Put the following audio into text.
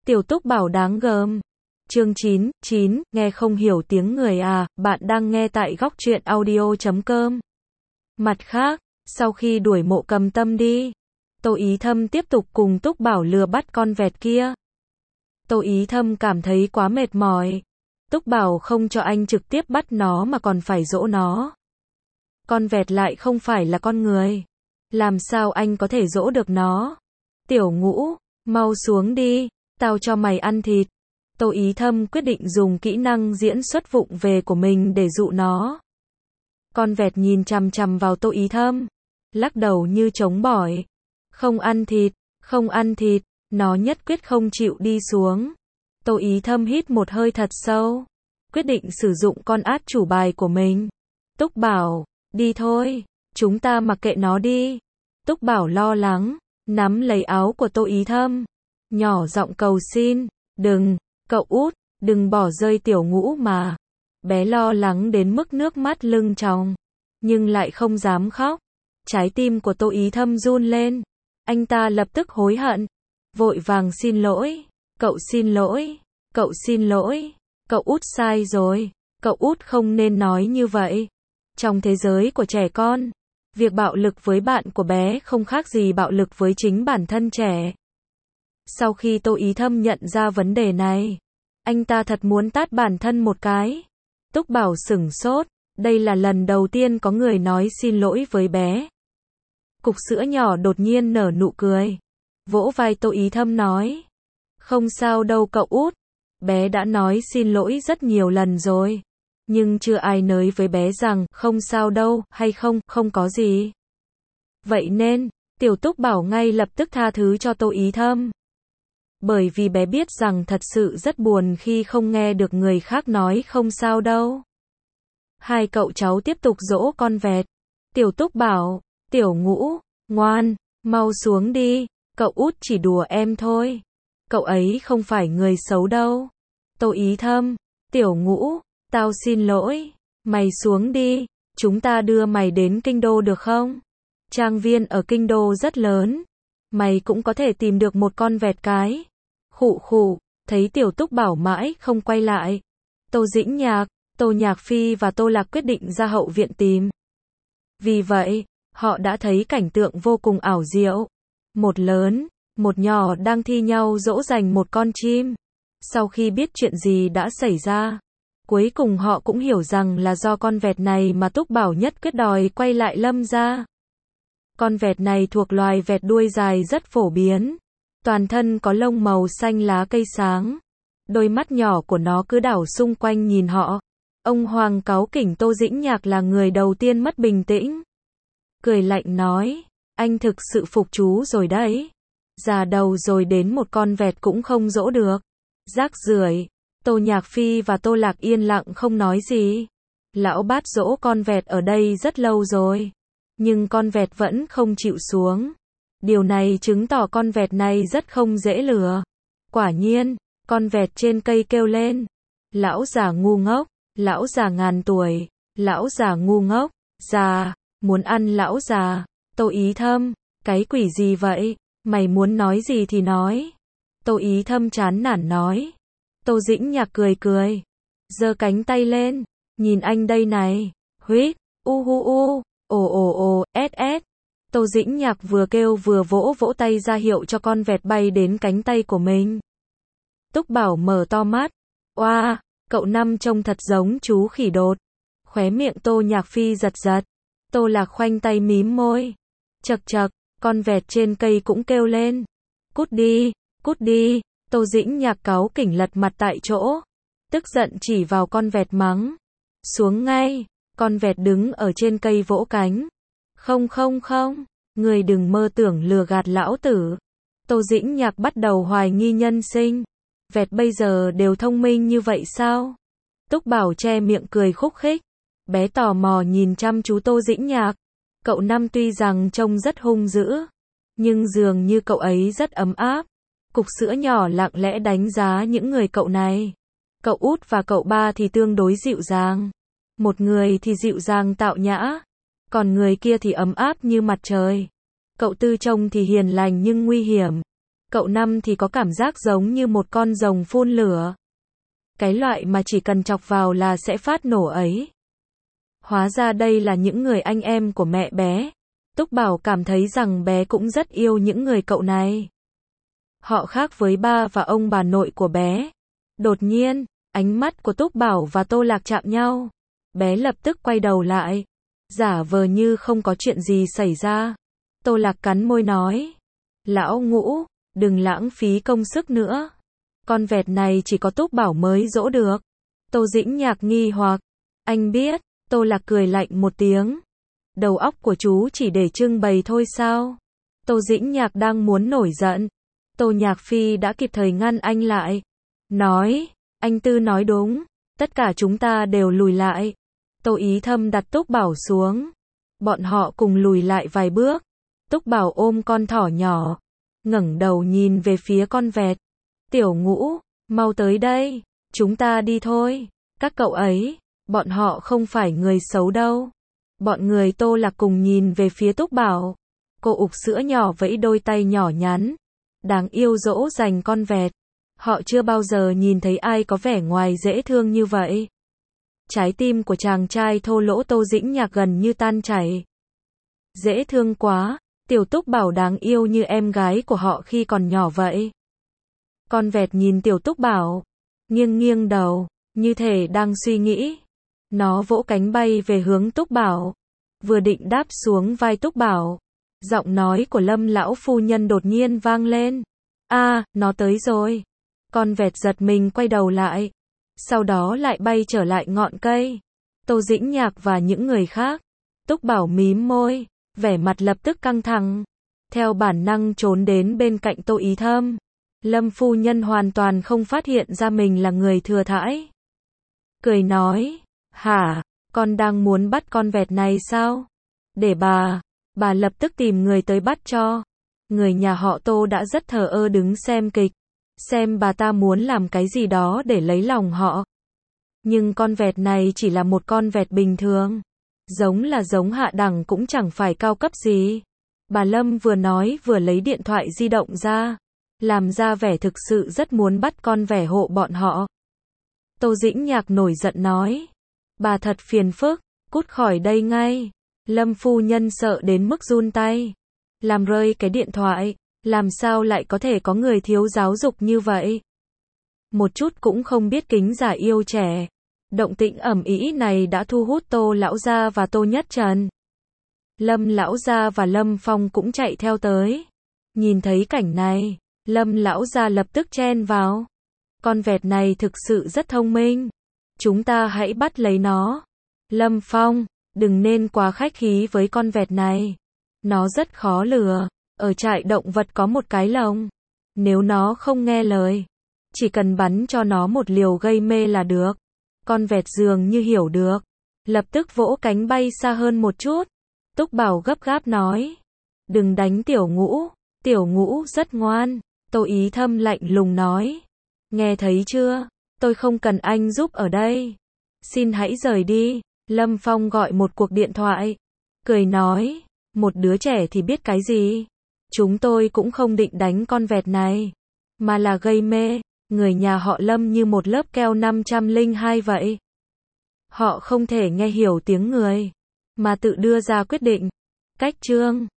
Tiểu Túc Bảo đáng gờm. Chương 9, nghe không hiểu tiếng người à, bạn đang nghe tại góc truyện audio.com. Mặt khác, sau khi đuổi Mộ Cầm Tâm đi, Tô Ý Thâm tiếp tục cùng Túc Bảo lừa bắt con vẹt kia. Tô Ý Thâm cảm thấy quá mệt mỏi. Túc Bảo không cho anh trực tiếp bắt nó mà còn phải dỗ nó. Con vẹt lại không phải là con người. Làm sao anh có thể dỗ được nó? Tiểu Ngũ, mau xuống đi, tao cho mày ăn thịt. Tô Ý Thâm quyết định dùng kỹ năng diễn xuất vụng về của mình để dụ nó. Con vẹt nhìn chằm chằm vào Tô Ý Thâm, lắc đầu như chống bỏi. Không ăn thịt, không ăn thịt, nó nhất quyết không chịu đi xuống. Tô Ý Thâm hít một hơi thật sâu, quyết định sử dụng con át chủ bài của mình. Túc Bảo, đi thôi, chúng ta mặc kệ nó đi. Túc Bảo lo lắng, nắm lấy áo của Tô Ý Thâm, nhỏ giọng cầu xin, đừng, cậu út, đừng bỏ rơi Tiểu Ngũ mà. Bé lo lắng đến mức nước mắt lưng tròng, nhưng lại không dám khóc. Trái tim của Tô Ý Thâm run lên, anh ta lập tức hối hận, vội vàng xin lỗi, cậu xin lỗi, cậu xin lỗi, cậu út sai rồi, cậu út không nên nói như vậy. Trong thế giới của trẻ con, việc bạo lực với bạn của bé không khác gì bạo lực với chính bản thân trẻ. Sau khi Tô Ý Thâm nhận ra vấn đề này, anh ta thật muốn tát bản thân một cái. Túc Bảo sửng sốt, đây là lần đầu tiên có người nói xin lỗi với bé. Cục sữa nhỏ đột nhiên nở nụ cười, vỗ vai Tô Ý Thâm nói, không sao đâu cậu út, bé đã nói xin lỗi rất nhiều lần rồi, nhưng chưa ai nói với bé rằng không sao đâu, hay không, không có gì. Vậy nên, Tiểu Túc Bảo ngay lập tức tha thứ cho Tô Ý Thâm. Bởi vì bé biết rằng thật sự rất buồn khi không nghe được người khác nói không sao đâu. Hai cậu cháu tiếp tục dỗ con vẹt. Tiểu Túc Bảo, Tiểu Ngũ, ngoan, mau xuống đi, cậu út chỉ đùa em thôi. Cậu ấy không phải người xấu đâu. Tô Ý Thâm, Tiểu Ngũ, tao xin lỗi, mày xuống đi, chúng ta đưa mày đến Kinh Đô được không? Trang viên ở Kinh Đô rất lớn, mày cũng có thể tìm được một con vẹt cái. Khụ khụ, thấy Tiểu Túc Bảo mãi không quay lại, Tô Dĩnh Nhạc, Tô Nhạc Phi và Tô Lạc quyết định ra hậu viện tìm. Vì vậy, họ đã thấy cảnh tượng vô cùng ảo diệu. Một lớn, một nhỏ đang thi nhau dỗ dành một con chim. Sau khi biết chuyện gì đã xảy ra, cuối cùng họ cũng hiểu rằng là do con vẹt này mà Túc Bảo nhất quyết đòi quay lại Lâm gia. Con vẹt này thuộc loài vẹt đuôi dài rất phổ biến. Toàn thân có lông màu xanh lá cây sáng. Đôi mắt nhỏ của nó cứ đảo xung quanh nhìn họ. Ông Hoàng cáu kỉnh Tô Dĩnh Nhạc là người đầu tiên mất bình tĩnh. Cười lạnh nói, anh thực sự phục chú rồi đấy. Già đầu rồi đến một con vẹt cũng không dỗ được. Rác rưởi. Tô Nhạc Phi và Tô Lạc yên lặng không nói gì. Lão bát dỗ con vẹt ở đây rất lâu rồi, nhưng con vẹt vẫn không chịu xuống. Điều này chứng tỏ con vẹt này rất không dễ lừa. Quả nhiên, con vẹt trên cây kêu lên, lão già ngu ngốc, lão già ngàn tuổi, lão già ngu ngốc, già, muốn ăn lão già. Tô Ý Thâm, cái quỷ gì vậy, mày muốn nói gì thì nói. Tô Ý Thâm chán nản nói. Tô Dĩnh Nhạc cười cười, giơ cánh tay lên, nhìn anh đây này, huýt, u hu u, ồ, s. Tô Dĩnh Nhạc vừa kêu vừa vỗ vỗ tay ra hiệu cho con vẹt bay đến cánh tay của mình. Túc Bảo mở to mắt, oa, cậu Năm trông thật giống chú khỉ đột. Khóe miệng Tô Nhạc Phi giật giật. Tô Lạc khoanh tay mím môi. Chậc chậc, con vẹt trên cây cũng kêu lên. Cút đi, cút đi. Tô Dĩnh Nhạc cáu kỉnh lật mặt tại chỗ, tức giận chỉ vào con vẹt mắng. Xuống ngay. Con vẹt đứng ở trên cây vỗ cánh. Không, người đừng mơ tưởng lừa gạt lão tử. Tô Dĩnh Nhạc bắt đầu hoài nghi nhân sinh. Vẹt bây giờ đều thông minh như vậy sao? Túc Bảo che miệng cười khúc khích. Bé tò mò nhìn chăm chú Tô Dĩnh Nhạc. Cậu Năm tuy rằng trông rất hung dữ, nhưng dường như cậu ấy rất ấm áp. Cục sữa nhỏ lặng lẽ đánh giá những người cậu này. Cậu út và cậu ba thì tương đối dịu dàng. Một người thì dịu dàng tạo nhã, còn người kia thì ấm áp như mặt trời. Cậu Tư trông thì hiền lành nhưng nguy hiểm. Cậu Năm thì có cảm giác giống như một con rồng phun lửa. Cái loại mà chỉ cần chọc vào là sẽ phát nổ ấy. Hóa ra đây là những người anh em của mẹ bé. Túc Bảo cảm thấy rằng bé cũng rất yêu những người cậu này. Họ khác với ba và ông bà nội của bé. Đột nhiên, ánh mắt của Túc Bảo và Tô Lạc chạm nhau. Bé lập tức quay đầu lại, giả vờ như không có chuyện gì xảy ra. Tô Lạc cắn môi nói, lão Ngũ, đừng lãng phí công sức nữa. Con vẹt này chỉ có Túc Bảo mới dỗ được. Tô Dĩnh Nhạc nghi hoặc, anh biết. Tô Lạc cười lạnh một tiếng. Đầu óc của chú chỉ để trưng bày thôi sao? Tô Dĩnh Nhạc đang muốn nổi giận. Tô Nhạc Phi đã kịp thời ngăn anh lại. Nói, anh Tư nói đúng. Tất cả chúng ta đều lùi lại. Tô Ý Thâm đặt Túc Bảo xuống. Bọn họ cùng lùi lại vài bước. Túc Bảo ôm con thỏ nhỏ, ngẩng đầu nhìn về phía con vẹt. Tiểu Ngũ, mau tới đây. Chúng ta đi thôi. Các cậu ấy, bọn họ không phải người xấu đâu. Bọn người Tô Lạc cùng nhìn về phía Túc Bảo. Cô ục sữa nhỏ vẫy đôi tay nhỏ nhắn, đáng yêu dỗ dành con vẹt. Họ chưa bao giờ nhìn thấy ai có vẻ ngoài dễ thương như vậy. Trái tim của chàng trai thô lỗ Tô Dĩnh Nhạc gần như tan chảy. Dễ thương quá, tiểu Túc Bảo đáng yêu như em gái của họ khi còn nhỏ vậy. Con vẹt nhìn tiểu Túc Bảo, nghiêng nghiêng đầu, như thể đang suy nghĩ. Nó vỗ cánh bay về hướng Túc Bảo, vừa định đáp xuống vai Túc Bảo. Giọng nói của Lâm lão phu nhân đột nhiên vang lên. Nó tới rồi. Con vẹt giật mình quay đầu lại, sau đó lại bay trở lại ngọn cây. Tô Dĩnh Nhạc và những người khác. Túc Bảo mím môi, vẻ mặt lập tức căng thẳng. Theo bản năng trốn đến bên cạnh Tô Ý Thâm. Lâm phu nhân hoàn toàn không phát hiện ra mình là người thừa thãi. Cười nói, hả, con đang muốn bắt con vẹt này sao? Để bà lập tức tìm người tới bắt cho. Người nhà họ Tô đã rất thờ ơ đứng xem kịch, xem bà ta muốn làm cái gì đó để lấy lòng họ. Nhưng con vẹt này chỉ là một con vẹt bình thường. Giống là giống hạ đẳng cũng chẳng phải cao cấp gì. Bà Lâm vừa nói vừa lấy điện thoại di động ra, làm ra vẻ thực sự rất muốn bắt con vẹt hộ bọn họ. Tô Dĩnh Nhạc nổi giận nói, bà thật phiền phức, cút khỏi đây ngay. Lâm phu nhân sợ đến mức run tay, làm rơi cái điện thoại. Làm sao lại có thể có người thiếu giáo dục như vậy? Một chút cũng không biết kính già yêu trẻ. Động tĩnh ầm ĩ này đã thu hút Tô lão gia và Tô Nhất Trần. Lâm lão gia và Lâm Phong cũng chạy theo tới. Nhìn thấy cảnh này, Lâm lão gia lập tức chen vào. Con vẹt này thực sự rất thông minh. Chúng ta hãy bắt lấy nó. Lâm Phong, đừng nên quá khách khí với con vẹt này. Nó rất khó lừa. Ở trại động vật có một cái lồng. Nếu nó không nghe lời, chỉ cần bắn cho nó một liều gây mê là được. Con vẹt dường như hiểu được, lập tức vỗ cánh bay xa hơn một chút. Túc Bảo gấp gáp nói, đừng đánh Tiểu Ngũ rất ngoan. Tô Ý Thâm lạnh lùng nói, nghe thấy chưa, tôi không cần anh giúp ở đây. Xin hãy rời đi. Lâm Phong gọi một cuộc điện thoại, cười nói, một đứa trẻ thì biết cái gì. Chúng tôi cũng không định đánh con vẹt này, mà là gây mê. Người nhà họ Lâm như một lớp keo 502 vậy. Họ không thể nghe hiểu tiếng người, mà tự đưa ra quyết định. Cách chương